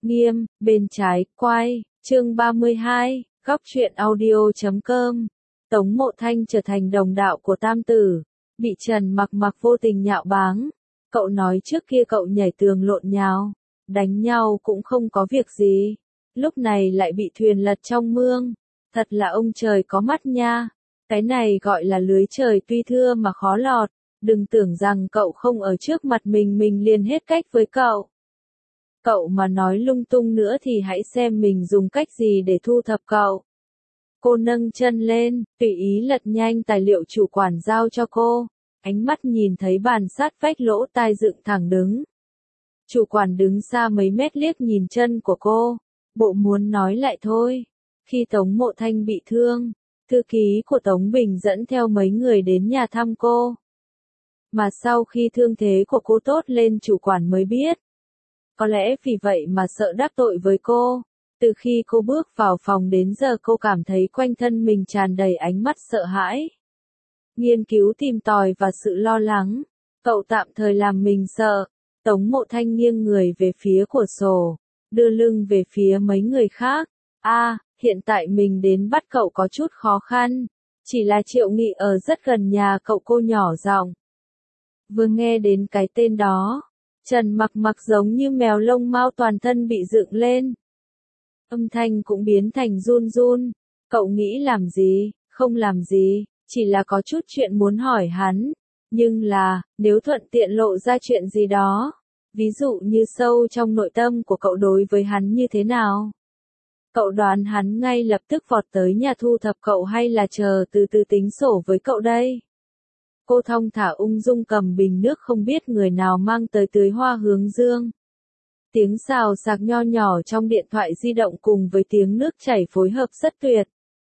Nghiêm, bên trái, quay, chương 32, góc truyện audio.com. Tống Mộ Thanh trở thành đồng đạo của Tam Tử, bị Trần Mặc Mặc vô tình nhạo báng. Cậu nói trước kia cậu nhảy tường lộn nhào, đánh nhau cũng không có việc gì, lúc này lại bị thuyền lật trong mương. Thật là ông trời có mắt nha, cái này gọi là lưới trời tuy thưa mà khó lọt, đừng tưởng rằng cậu không ở trước mặt mình liền hết cách với cậu. Cậu mà nói lung tung nữa thì hãy xem mình dùng cách gì để thu thập cậu. Cô nâng chân lên, tùy ý lật nhanh tài liệu chủ quản giao cho cô, ánh mắt nhìn thấy bàn sát vách lỗ tai dựng thẳng đứng. Chủ quản đứng xa mấy mét liếc nhìn chân của cô, bộ muốn nói lại thôi. Khi Tống Mộ Thanh bị thương, thư ký của Tống Bình dẫn theo mấy người đến nhà thăm cô. Mà sau khi thương thế của cô tốt lên chủ quản mới biết. Có lẽ vì vậy mà sợ đắc tội với cô. Từ khi cô bước vào phòng đến giờ cô cảm thấy quanh thân mình tràn đầy ánh mắt sợ hãi, nghiên cứu tìm tòi và sự lo lắng. Cậu tạm thời làm mình sợ. Tống Mộ Thanh nghiêng người về phía cửa sổ, đưa lưng về phía mấy người khác. Hiện tại mình đến bắt cậu có chút khó khăn. Chỉ là Triệu Nghị ở rất gần nhà cậu, cô nhỏ giọng. Vừa nghe đến cái tên đó, Trần Mặc Mặc giống như mèo lông mao toàn thân bị dựng lên. Âm thanh cũng biến thành run run. Cậu nghĩ làm gì? Không làm gì, chỉ là có chút chuyện muốn hỏi hắn. Nhưng là, nếu thuận tiện lộ ra chuyện gì đó, ví dụ như sâu trong nội tâm của cậu đối với hắn như thế nào? Cậu đoán hắn ngay lập tức vọt tới nhà thu thập cậu hay là chờ từ từ tính sổ với cậu đây? Cô thong thả ung dung cầm bình nước không biết người nào mang tới tưới hoa hướng dương. Tiếng xào xạc nho nhỏ trong điện thoại di động cùng với tiếng nước chảy phối hợp rất tuyệt.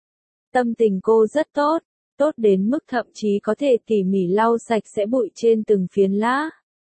Tâm tình cô rất tốt, tốt đến mức thậm chí có thể tỉ mỉ lau sạch sẽ bụi trên từng phiến lá.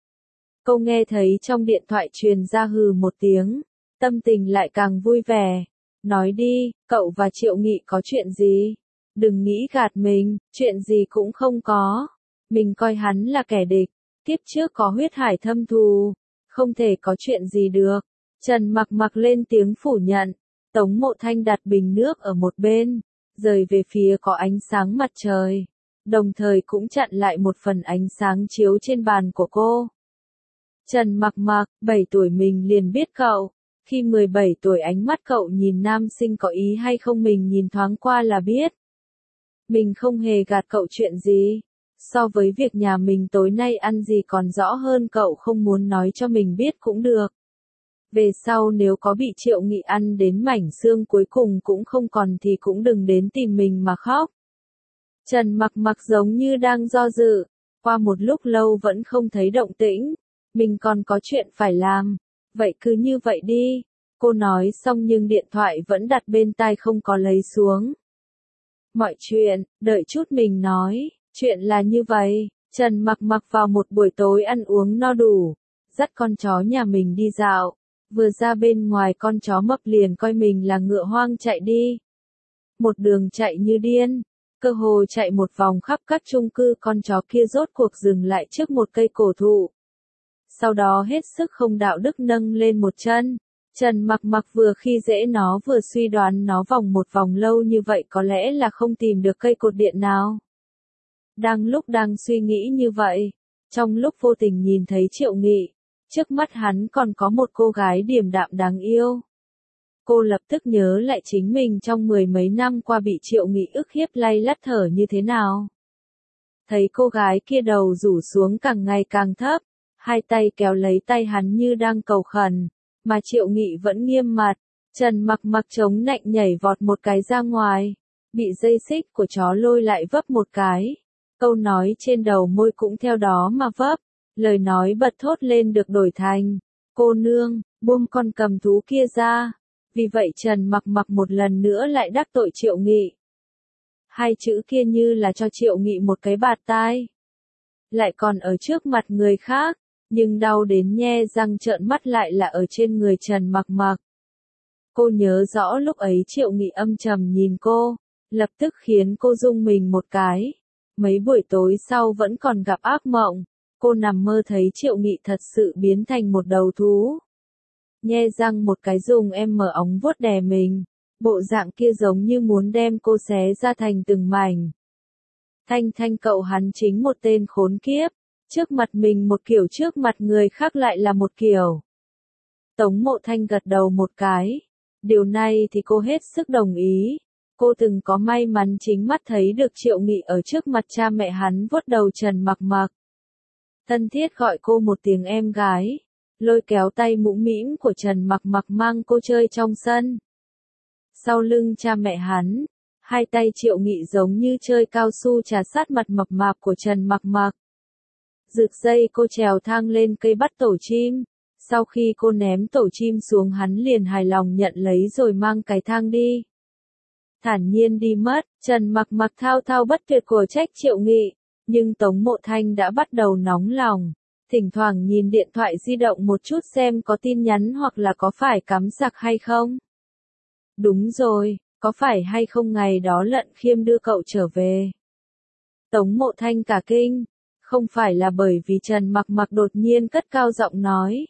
Cô nghe thấy trong điện thoại truyền ra hừ một tiếng, tâm tình lại càng vui vẻ. Nói đi, cậu và Triệu Nghị có chuyện gì? Đừng nghĩ gạt mình, chuyện gì cũng không có. Mình coi hắn là kẻ địch, kiếp trước có huyết hải thâm thù, không thể có chuyện gì được. Trần Mặc Mặc lên tiếng phủ nhận. Tống Mộ Thanh đặt bình nước ở một bên, rời về phía có ánh sáng mặt trời, đồng thời cũng chặn lại một phần ánh sáng chiếu trên bàn của cô. Trần Mặc Mặc, 7 tuổi mình liền biết cậu. Khi 17 tuổi ánh mắt cậu nhìn nam sinh có ý hay không mình nhìn thoáng qua là biết. Mình không hề gạt cậu chuyện gì. So với việc nhà mình tối nay ăn gì còn rõ hơn cậu không muốn nói cho mình biết cũng được. Về sau nếu có bị Triệu Nghị ăn đến mảnh xương cuối cùng cũng không còn thì cũng đừng đến tìm mình mà khóc. Trần Mặc Mặc giống như đang do dự. Qua một lúc lâu vẫn không thấy động tĩnh. Mình còn có chuyện phải làm. Vậy cứ như vậy đi. Cô nói xong nhưng điện thoại vẫn đặt bên tai không có lấy xuống. Mọi chuyện, đợi chút mình nói. Chuyện là như vậy, Trần Mặc Mặc vào một buổi tối ăn uống no đủ, dắt con chó nhà mình đi dạo. Vừa ra bên ngoài con chó mập liền coi mình là ngựa hoang chạy đi. Một đường chạy như điên, cơ hồ chạy một vòng khắp các chung cư, con chó kia rốt cuộc dừng lại trước một cây cổ thụ. Sau đó hết sức không đạo đức nâng lên một chân. Trần Mặc Mặc vừa khi dễ nó vừa suy đoán nó vòng một vòng lâu như vậy có lẽ là không tìm được cây cột điện nào. Đang suy nghĩ như vậy, trong lúc vô tình nhìn thấy Triệu Nghị, trước mắt hắn còn có một cô gái điềm đạm đáng yêu. Cô lập tức nhớ lại chính mình trong 10 mấy năm qua bị Triệu Nghị ức hiếp lay lắt thở như thế nào. Thấy cô gái kia đầu rủ xuống càng ngày càng thấp, hai tay kéo lấy tay hắn như đang cầu khẩn, mà Triệu Nghị vẫn nghiêm mặt. Trần Mặc Mặc chống nạnh nhảy vọt một cái ra ngoài, bị dây xích của chó lôi lại vấp một cái. Câu nói trên đầu môi cũng theo đó mà vấp, lời nói bật thốt lên được đổi thành, cô nương, buông con cầm thú kia ra. Vì vậy Trần Mặc Mặc một lần nữa lại đắc tội Triệu Nghị. Hai chữ kia như là cho Triệu Nghị một cái bạt tai. Lại còn ở trước mặt người khác, nhưng đau đến nhe răng trợn mắt lại là ở trên người Trần Mặc Mặc. Cô nhớ rõ lúc ấy Triệu Nghị âm trầm nhìn cô, lập tức khiến cô rung mình một cái. Mấy buổi tối sau vẫn còn gặp ác mộng, cô nằm mơ thấy Triệu Nghị thật sự biến thành một đầu thú. nhe răng một cái dùng em mở ống vuốt đè mình, bộ dạng kia giống như muốn đem cô xé ra thành từng mảnh. Thanh Thanh cậu hắn chính một tên khốn kiếp, trước mặt mình một kiểu trước mặt người khác lại là một kiểu. Tống Mộ Thanh gật đầu một cái, điều này thì cô hết sức đồng ý. Cô từng có may mắn chính mắt thấy được Triệu Nghị ở trước mặt cha mẹ hắn vuốt đầu Trần Mặc Mặc. Thân thiết gọi cô một tiếng em gái, lôi kéo tay mũm mĩm của Trần Mặc Mặc mang cô chơi trong sân. Sau lưng cha mẹ hắn, hai tay Triệu Nghị giống như chơi cao su trà sát mặt mập mạp của Trần Mặc Mặc. Rực dây cô trèo thang lên cây bắt tổ chim, sau khi cô ném tổ chim xuống hắn liền hài lòng nhận lấy rồi mang cái thang đi. Thản nhiên đi mất, Trần Mặc Mặc thao thao bất tuyệt của trách Triệu Nghị, nhưng Tống Mộ Thanh đã bắt đầu nóng lòng, thỉnh thoảng nhìn điện thoại di động một chút xem có tin nhắn hoặc là có phải cắm sạc hay không. Đúng rồi, có phải hay không ngày đó Lận Khiêm đưa cậu trở về. Tống Mộ Thanh cả kinh, không phải là bởi vì Trần Mặc Mặc đột nhiên cất cao giọng nói,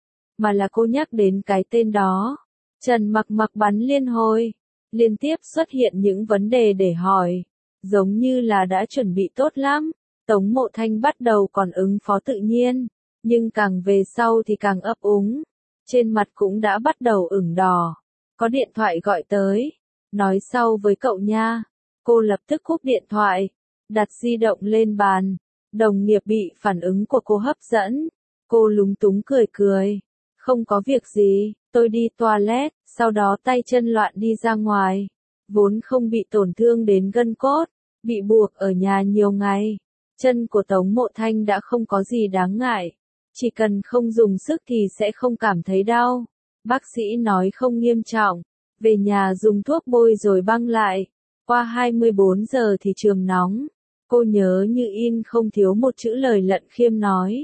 mà là cô nhắc đến cái tên đó. Trần Mặc Mặc bắn liên hồi, liên tiếp xuất hiện những vấn đề để hỏi, giống như là đã chuẩn bị tốt lắm. Tống Mộ Thanh bắt đầu còn ứng phó tự nhiên, nhưng càng về sau thì càng ấp úng, trên mặt cũng đã bắt đầu ửng đỏ. Có điện thoại gọi tới, nói sau với cậu nha. Cô lập tức cúp điện thoại, đặt di động lên bàn. Đồng nghiệp bị phản ứng của cô hấp dẫn, cô lúng túng cười cười. Không có việc gì, tôi đi toilet, sau đó tay chân loạn đi ra ngoài. Vốn không bị tổn thương đến gân cốt, bị buộc ở nhà nhiều ngày. Chân của Tống Mộ Thanh đã không có gì đáng ngại, chỉ cần không dùng sức thì sẽ không cảm thấy đau. Bác sĩ nói không nghiêm trọng, về nhà dùng thuốc bôi rồi băng lại. Qua 24 giờ thì trường nóng. Cô nhớ như in không thiếu một chữ lời Lận Khiêm nói.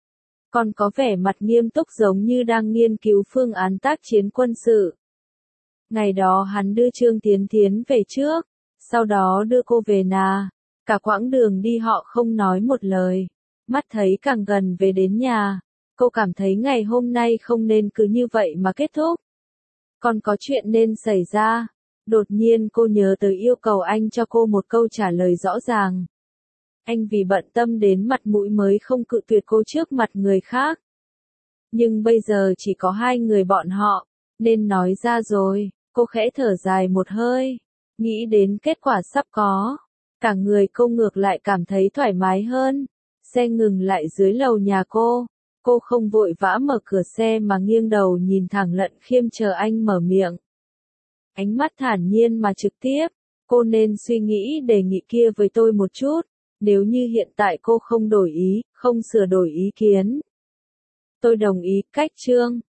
Còn có vẻ mặt nghiêm túc giống như đang nghiên cứu phương án tác chiến quân sự. Ngày đó hắn đưa Trương Tiến Tiến về trước, sau đó đưa cô về nhà. Cả quãng đường đi họ không nói một lời. Mắt thấy càng gần về đến nhà, cô cảm thấy ngày hôm nay không nên cứ như vậy mà kết thúc. Còn có chuyện nên xảy ra. Đột nhiên cô nhớ tới yêu cầu anh cho cô một câu trả lời rõ ràng. Anh vì bận tâm đến mặt mũi mới không cự tuyệt cô trước mặt người khác. Nhưng bây giờ chỉ có hai người bọn họ, nên nói ra rồi. Cô khẽ thở dài một hơi, nghĩ đến kết quả sắp có. Cả người cô ngược lại cảm thấy thoải mái hơn. Xe ngừng lại dưới lầu nhà cô. Cô không vội vã mở cửa xe mà nghiêng đầu nhìn thẳng Lận Khiêm chờ anh mở miệng. Ánh mắt thản nhiên mà trực tiếp. Cô nên suy nghĩ đề nghị kia với tôi một chút. Nếu như hiện tại cô không đổi ý, không sửa đổi ý kiến. Tôi đồng ý, cách Trương.